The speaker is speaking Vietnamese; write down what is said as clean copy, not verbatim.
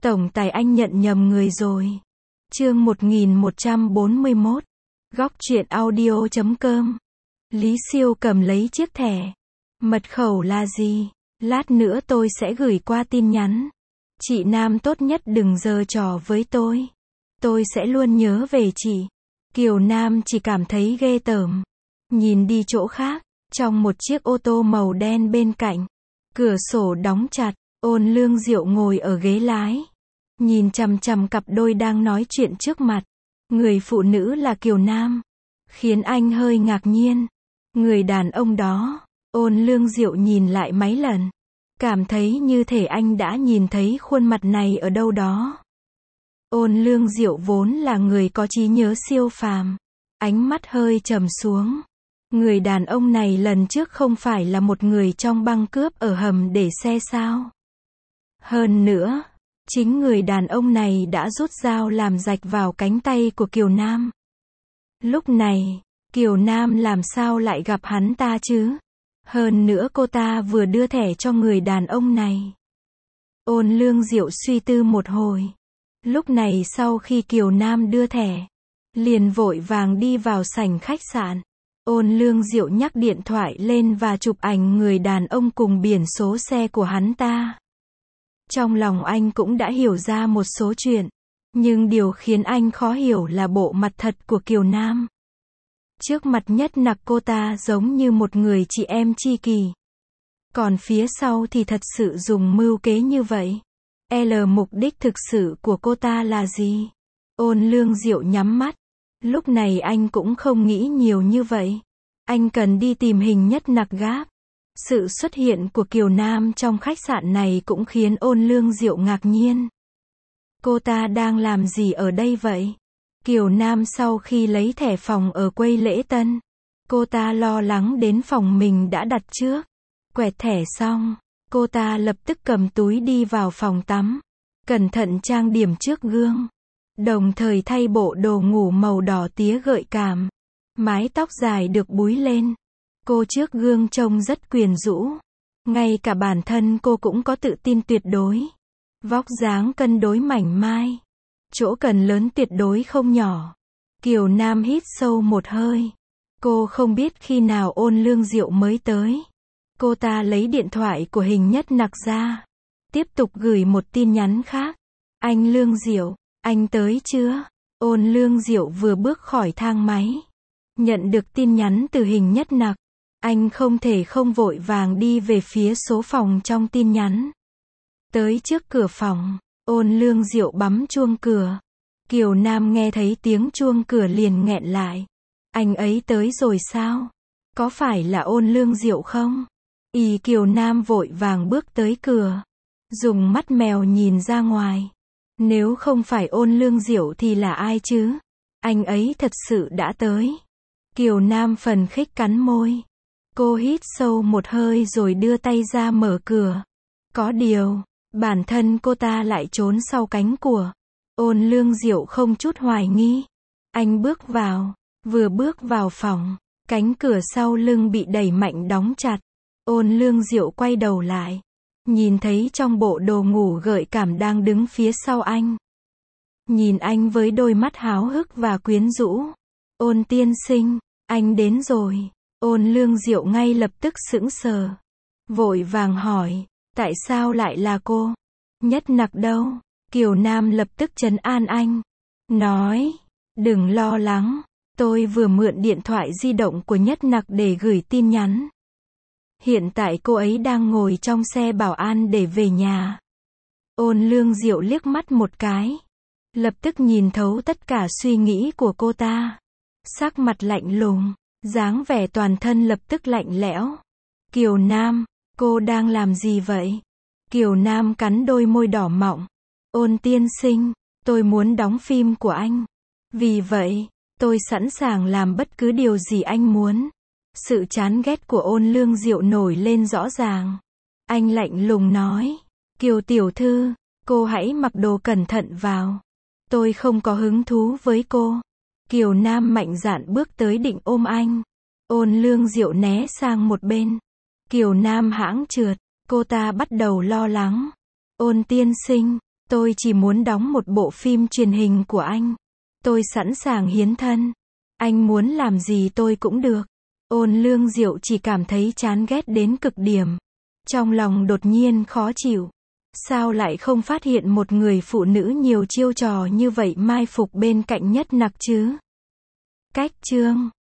Tổng tài anh nhận nhầm người rồi. Chương 1141. Góc truyện audio.com. Lý Siêu cầm lấy chiếc thẻ. Mật khẩu là gì? Lát nữa tôi sẽ gửi qua tin nhắn. Chị Nam tốt nhất đừng giở trò với tôi. Tôi sẽ luôn nhớ về chị. Kiều Nam chỉ cảm thấy ghê tởm. Nhìn đi chỗ khác, trong một chiếc ô tô màu đen bên cạnh. Cửa sổ đóng chặt, Ôn Lương Diệu ngồi ở ghế lái. Nhìn chằm chằm cặp đôi đang nói chuyện trước mặt. Người phụ nữ là Kiều Nam. Khiến anh hơi ngạc nhiên. Người đàn ông đó, Ôn Lương Diệu nhìn lại mấy lần. Cảm thấy như thể anh đã nhìn thấy khuôn mặt này ở đâu đó. Ôn Lương Diệu vốn là người có trí nhớ siêu phàm. Ánh mắt hơi trầm xuống. Người đàn ông này lần trước không phải là một người trong băng cướp ở hầm để xe sao? Hơn nữa, chính người đàn ông này đã rút dao làm rạch vào cánh tay của Kiều Nam. Lúc này, Kiều Nam làm sao lại gặp hắn ta chứ? Hơn nữa cô ta vừa đưa thẻ cho người đàn ông này. Ôn Lương Diệu suy tư một hồi. Lúc này sau khi Kiều Nam đưa thẻ, liền vội vàng đi vào sảnh khách sạn. Ôn Lương Diệu nhắc điện thoại lên và chụp ảnh người đàn ông cùng biển số xe của hắn ta. Trong lòng anh cũng đã hiểu ra một số chuyện. Nhưng điều khiến anh khó hiểu là bộ mặt thật của Kiều Nam. Trước mặt Nhất Nặc cô ta giống như một người chị em tri kỷ. Còn phía sau thì thật sự dùng mưu kế như vậy. Mục đích thực sự của cô ta là gì? Ôn Lương Diệu nhắm mắt. Lúc này anh cũng không nghĩ nhiều như vậy. Anh cần đi tìm Hình Nhất Nặc gáp. Sự xuất hiện của Kiều Nam trong khách sạn này cũng khiến Ôn Lương Diệu ngạc nhiên. Cô ta đang làm gì ở đây vậy? Kiều Nam sau khi lấy thẻ phòng ở quầy lễ tân, cô ta lo lắng đến phòng mình đã đặt trước. Quẹt thẻ xong, cô ta lập tức cầm túi đi vào phòng tắm. Cẩn thận trang điểm trước gương. Đồng thời thay bộ đồ ngủ màu đỏ tía gợi cảm. Mái tóc dài được búi lên. Cô trước gương trông rất quyến rũ. Ngay cả bản thân cô cũng có tự tin tuyệt đối. Vóc dáng cân đối mảnh mai. Chỗ cần lớn tuyệt đối không nhỏ. Kiều Nam hít sâu một hơi. Cô không biết khi nào Ôn Lương Diệu mới tới. Cô ta lấy điện thoại của Hình Nhất Nặc ra. Tiếp tục gửi một tin nhắn khác. Anh Lương Diệu, anh tới chưa? Ôn Lương Diệu vừa bước khỏi thang máy. Nhận được tin nhắn từ Hình Nhất Nặc. Anh không thể không vội vàng đi về phía số phòng trong tin nhắn. Tới trước cửa phòng, Ôn Lương Diệu bấm chuông cửa. Kiều Nam nghe thấy tiếng chuông cửa liền nghẹn lại. Anh ấy tới rồi sao? Có phải là Ôn Lương Diệu không? Kiều Nam vội vàng bước tới cửa. Dùng mắt mèo nhìn ra ngoài. Nếu không phải Ôn Lương Diệu thì là ai chứ? Anh ấy thật sự đã tới. Kiều Nam phần khích cắn môi. Cô hít sâu một hơi rồi đưa tay ra mở cửa. Có điều, bản thân cô ta lại trốn sau cánh của Ôn Lương Diệu không chút hoài nghi. Anh bước vào. Vừa bước vào phòng, cánh cửa sau lưng bị đẩy mạnh đóng chặt. Ôn Lương Diệu quay đầu lại. Nhìn thấy trong bộ đồ ngủ gợi cảm đang đứng phía sau anh. Nhìn anh với đôi mắt háo hức và quyến rũ. Ôn tiên sinh, anh đến rồi. Ôn Lương Diệu ngay lập tức sững sờ. Vội vàng hỏi, tại sao lại là cô? Nhất Nặc đâu? Kiều Nam lập tức trấn an anh. Nói, đừng lo lắng. Tôi vừa mượn điện thoại di động của Nhất Nặc để gửi tin nhắn. Hiện tại cô ấy đang ngồi trong xe bảo an để về nhà. Ôn Lương Diệu liếc mắt một cái. Lập tức nhìn thấu tất cả suy nghĩ của cô ta. Sắc mặt lạnh lùng, dáng vẻ toàn thân lập tức lạnh lẽo. Kiều Nam, cô đang làm gì vậy? Kiều Nam cắn đôi môi đỏ mọng. Ôn tiên sinh, tôi muốn đóng phim của anh. Vì vậy, tôi sẵn sàng làm bất cứ điều gì anh muốn. Sự chán ghét của Ôn Lương Diệu nổi lên rõ ràng. Anh lạnh lùng nói. Kiều tiểu thư, cô hãy mặc đồ cẩn thận vào. Tôi không có hứng thú với cô. Kiều Nam mạnh dạn bước tới định ôm anh. Ôn Lương Diệu né sang một bên. Kiều Nam hãng trượt. Cô ta bắt đầu lo lắng. Ôn tiên sinh, Tôi chỉ muốn đóng một bộ phim truyền hình của anh. Tôi sẵn sàng hiến thân. Anh muốn làm gì tôi cũng được. Ôn Lương Diệu chỉ cảm thấy chán ghét đến cực điểm. Trong lòng đột nhiên khó chịu. Sao lại không phát hiện một người phụ nữ nhiều chiêu trò như vậy mai phục bên cạnh Nhất Nặc chứ? Cách chương